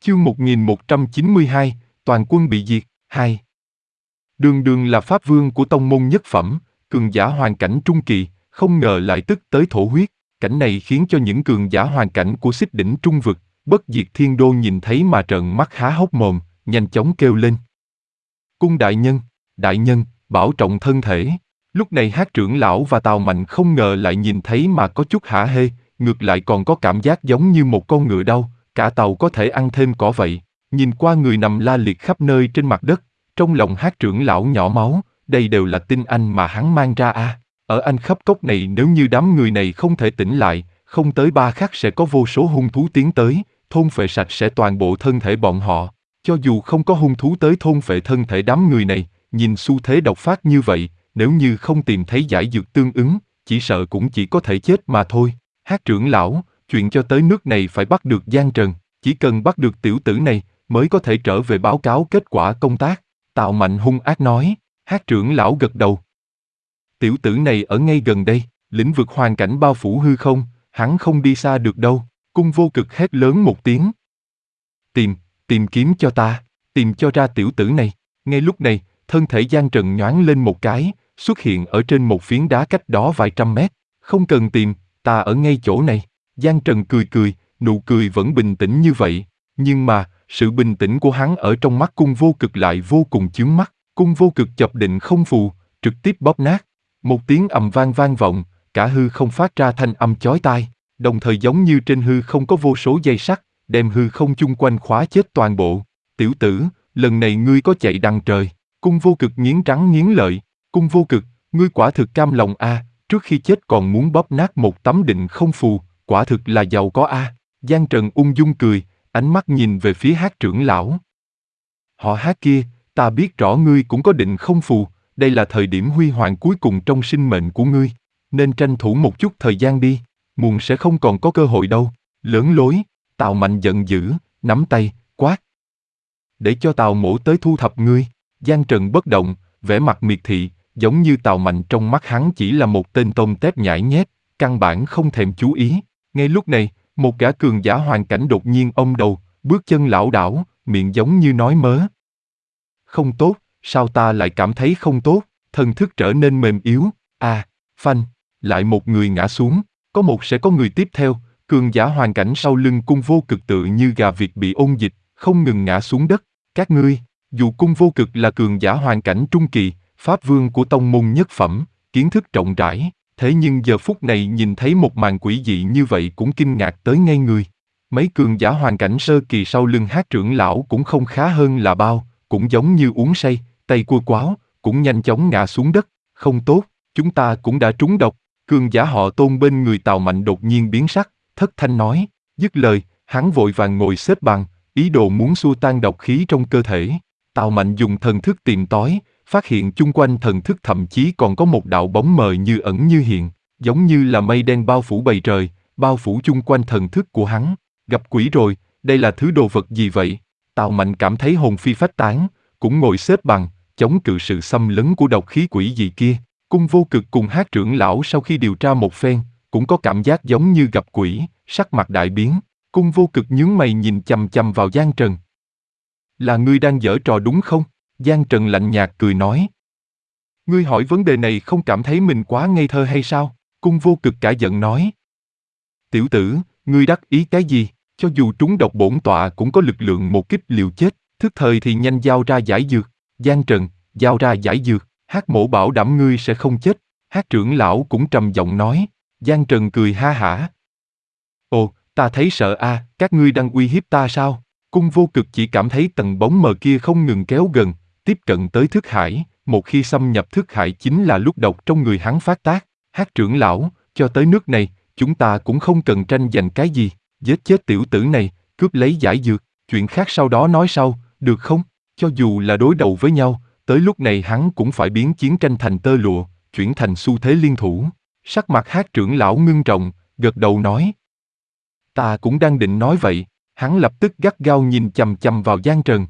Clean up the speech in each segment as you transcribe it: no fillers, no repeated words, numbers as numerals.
Chương 1192, toàn quân bị diệt, 2. Đường Đường là pháp vương của tông môn nhất phẩm, cường giả hoàn cảnh trung kỳ, không ngờ lại tức tới thổ huyết. Cảnh này khiến cho những cường giả hoàn cảnh của xích đỉnh trung vực, bất diệt thiên đô nhìn thấy mà trợn mắt há hốc mồm, nhanh chóng kêu lên. Cung đại nhân, bảo trọng thân thể. Lúc này Hắc trưởng lão và Tào Mạnh không ngờ lại nhìn thấy mà có chút hả hê, ngược lại còn có cảm giác giống như một con ngựa đau, cả tàu có thể ăn thêm cỏ vậy. Nhìn qua người nằm la liệt khắp nơi trên mặt đất, trong lòng Hắc trưởng lão nhỏ máu, đây đều là tinh anh mà hắn mang ra à. Ở Anh khắp cốc này nếu như đám người này không thể tỉnh lại, không tới 3 khắc sẽ có vô số hung thú tiến tới, thôn phệ sạch sẽ toàn bộ thân thể bọn họ. Cho dù không có hung thú tới thôn phệ thân thể đám người này, nhìn xu thế độc phát như vậy, nếu như không tìm thấy giải dược tương ứng, chỉ sợ cũng chỉ có thể chết mà thôi. Hắc trưởng lão, chuyện cho tới nước này phải bắt được Giang Trần, chỉ cần bắt được tiểu tử này, mới có thể trở về báo cáo kết quả công tác. Tào Mạnh hung ác nói. Hắc trưởng lão gật đầu. Tiểu tử này ở ngay gần đây, lĩnh vực hoàn cảnh bao phủ hư không, hắn không đi xa được đâu. Cung vô cực hét lớn một tiếng. Tìm kiếm cho ta, tìm cho ra tiểu tử này. Ngay lúc này, thân thể Giang Trần nhoáng lên một cái, xuất hiện ở trên một phiến đá cách đó vài trăm mét. Không cần tìm, ta ở ngay chỗ này. Giang Trần cười, nụ cười vẫn bình tĩnh như vậy. Nhưng mà, sự bình tĩnh của hắn ở trong mắt cung vô cực lại vô cùng chướng mắt. Cung vô cực chập định không phù, trực tiếp bóp nát. Một tiếng ầm vang vang vọng, cả hư không phát ra thanh âm chói tai, đồng thời giống như trên hư không có vô số dây sắt, đem hư không chung quanh khóa chết toàn bộ. Tiểu tử, lần này ngươi có chạy đằng trời. Cung vô cực nghiến răng nghiến lợi. Cung vô cực, ngươi quả thực cam lòng a, trước khi chết còn muốn bóp nát một tấm định không phù, quả thực là giàu có a. Giang Trần ung dung cười, ánh mắt nhìn về phía Hắc trưởng lão. Họ Hắc kia, ta biết rõ ngươi cũng có định không phù, đây là thời điểm huy hoàng cuối cùng trong sinh mệnh của ngươi, nên tranh thủ một chút thời gian đi, muộn sẽ không còn có cơ hội đâu. Lớn lối, Tào Mạnh giận dữ, nắm tay, quát. Để cho Tào mỗ tới thu thập ngươi. Giang Trần bất động, vẻ mặt miệt thị, giống như Tào Mạnh trong mắt hắn chỉ là một tên tôm tép nhãi nhép, căn bản không thèm chú ý. Ngay lúc này, một gã cường giả hoàn cảnh đột nhiên ôm đầu, bước chân lảo đảo, miệng giống như nói mớ. Không tốt, sao ta lại cảm thấy không tốt, thần thức trở nên mềm yếu, phanh, lại một người ngã xuống, có một sẽ có người tiếp theo, cường giả hoàn cảnh sau lưng cung vô cực tự như gà vịt bị ôn dịch, không ngừng ngã xuống đất. Các ngươi, dù cung vô cực là cường giả hoàn cảnh trung kỳ, pháp vương của tông môn nhất phẩm, kiến thức rộng rãi, thế nhưng giờ phút này nhìn thấy một màn quỷ dị như vậy cũng kinh ngạc tới ngây người. Mấy cường giả hoàn cảnh sơ kỳ sau lưng Hắc trưởng lão cũng không khá hơn là bao, cũng giống như uống say, tay cua quáo, cũng nhanh chóng ngã xuống đất. Không tốt, chúng ta cũng đã trúng độc. Cường giả họ Tôn bên người Tào Mạnh đột nhiên biến sắc, thất thanh nói. Dứt lời, hắn vội vàng ngồi xếp bằng, ý đồ muốn xua tan độc khí trong cơ thể. Tào Mạnh dùng thần thức tìm tòi, phát hiện chung quanh thần thức thậm chí còn có một đạo bóng mờ như ẩn như hiện, giống như là mây đen bao phủ bầu trời, bao phủ chung quanh thần thức của hắn. Gặp quỷ rồi, đây là thứ đồ vật gì vậy? Tào Mạnh cảm thấy hồn phi phách tán, cũng ngồi xếp bằng, chống cự sự xâm lấn của độc khí quỷ dị kia. Cung vô cực cùng Hắc trưởng lão sau khi điều tra một phen, cũng có cảm giác giống như gặp quỷ, sắc mặt đại biến. Cung vô cực nhướng mày nhìn chằm chằm vào Giang Trần. Là ngươi đang giở trò đúng không? Giang Trần lạnh nhạt cười nói. Ngươi hỏi vấn đề này không cảm thấy mình quá ngây thơ hay sao? Cung vô cực cả giận nói. Tiểu tử, ngươi đắc ý cái gì? Cho dù trúng độc bổn tọa cũng có lực lượng một kích liều chết, thức thời thì nhanh giao ra giải dược. Giang Trần, giao ra giải dược, Hắc mỗ bảo đảm ngươi sẽ không chết. Hắc trưởng lão cũng trầm giọng nói. Giang Trần cười ha hả. Ồ, ta thấy sợ a, các ngươi đang uy hiếp ta sao? Cung vô cực chỉ cảm thấy tầng bóng mờ kia không ngừng kéo gần, tiếp cận tới thức hải, một khi xâm nhập thức hải chính là lúc độc trong người hắn phát tác. Hắc trưởng lão, cho tới nước này, chúng ta cũng không cần tranh giành cái gì, giết chết tiểu tử này, cướp lấy giải dược, chuyện khác sau đó nói sau, được không? Cho dù là đối đầu với nhau, tới lúc này hắn cũng phải biến chiến tranh thành tơ lụa, chuyển thành xu thế liên thủ. Sắc mặt Hắc trưởng lão ngưng trọng, gật đầu nói. Ta cũng đang định nói vậy. Hắn lập tức gắt gao nhìn chằm chằm vào Giang Trần.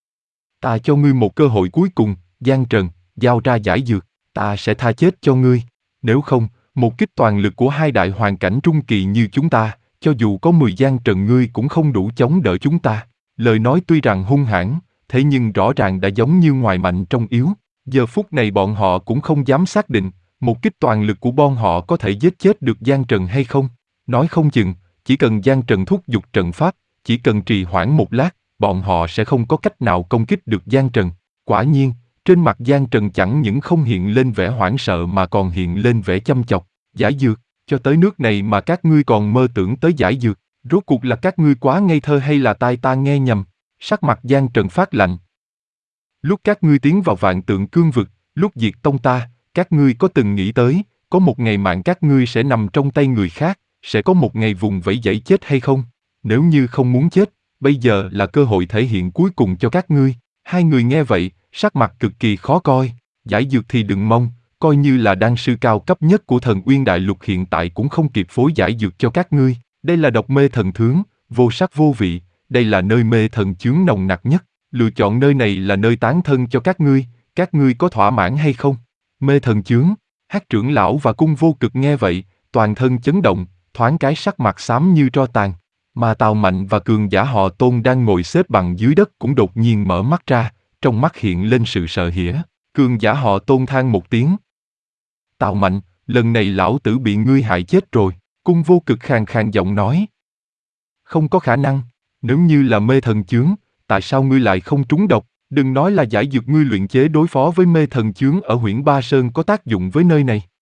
Ta cho ngươi một cơ hội cuối cùng, Giang Trần, giao ra giải dược, ta sẽ tha chết cho ngươi. Nếu không, một kích toàn lực của hai đại hoàn cảnh trung kỳ như chúng ta, cho dù có 10 Giang Trần ngươi cũng không đủ chống đỡ chúng ta. Lời nói tuy rằng hung hãn, thế nhưng rõ ràng đã giống như ngoài mạnh trong yếu. Giờ phút này bọn họ cũng không dám xác định, một kích toàn lực của bọn họ có thể giết chết được Giang Trần hay không. Nói không chừng, chỉ cần Giang Trần thúc giục trận pháp, chỉ cần trì hoãn một lát, bọn họ sẽ không có cách nào công kích được Giang Trần. Quả nhiên, trên mặt Giang Trần chẳng những không hiện lên vẻ hoảng sợ mà còn hiện lên vẻ chăm chọc. Giải dược, cho tới nước này mà các ngươi còn mơ tưởng tới giải dược, rốt cuộc là các ngươi quá ngây thơ hay là tai ta nghe nhầm? Sắc mặt Giang Trần phát lạnh. Lúc các ngươi tiến vào Vạn Tượng Cương Vực, lúc diệt tông ta, các ngươi có từng nghĩ tới, có một ngày mạng các ngươi sẽ nằm trong tay người khác, sẽ có một ngày vùng vẫy dãy chết hay không? Nếu như không muốn chết, bây giờ là cơ hội thể hiện cuối cùng cho các ngươi. Hai người nghe vậy, sắc mặt cực kỳ khó coi. Giải dược thì đừng mong, coi như là đan sư cao cấp nhất của Thần Uyên Đại Lục hiện tại cũng không kịp phối giải dược cho các ngươi. Đây là độc mê thần thướng, vô sắc vô vị, đây là nơi mê thần chướng nồng nặc nhất. Lựa chọn nơi này là nơi tán thân cho các ngươi có thỏa mãn hay không? Mê thần chướng, Hắc trưởng lão và Cung Vô Cực nghe vậy, toàn thân chấn động, thoáng cái sắc mặt xám như tro tàn. Mà Tào Mạnh và cường giả họ Tôn đang ngồi xếp bằng dưới đất cũng đột nhiên mở mắt ra, trong mắt hiện lên sự sợ hãi. Cường giả họ Tôn than một tiếng. Tào Mạnh, lần này lão tử bị ngươi hại chết rồi, Cung Vô Cực khàn khàn giọng nói. Không có khả năng, nếu như là mê thần chướng, tại sao ngươi lại không trúng độc? Đừng nói là giải dược ngươi luyện chế đối phó với mê thần chướng ở Huyễn Ba Sơn có tác dụng với nơi này.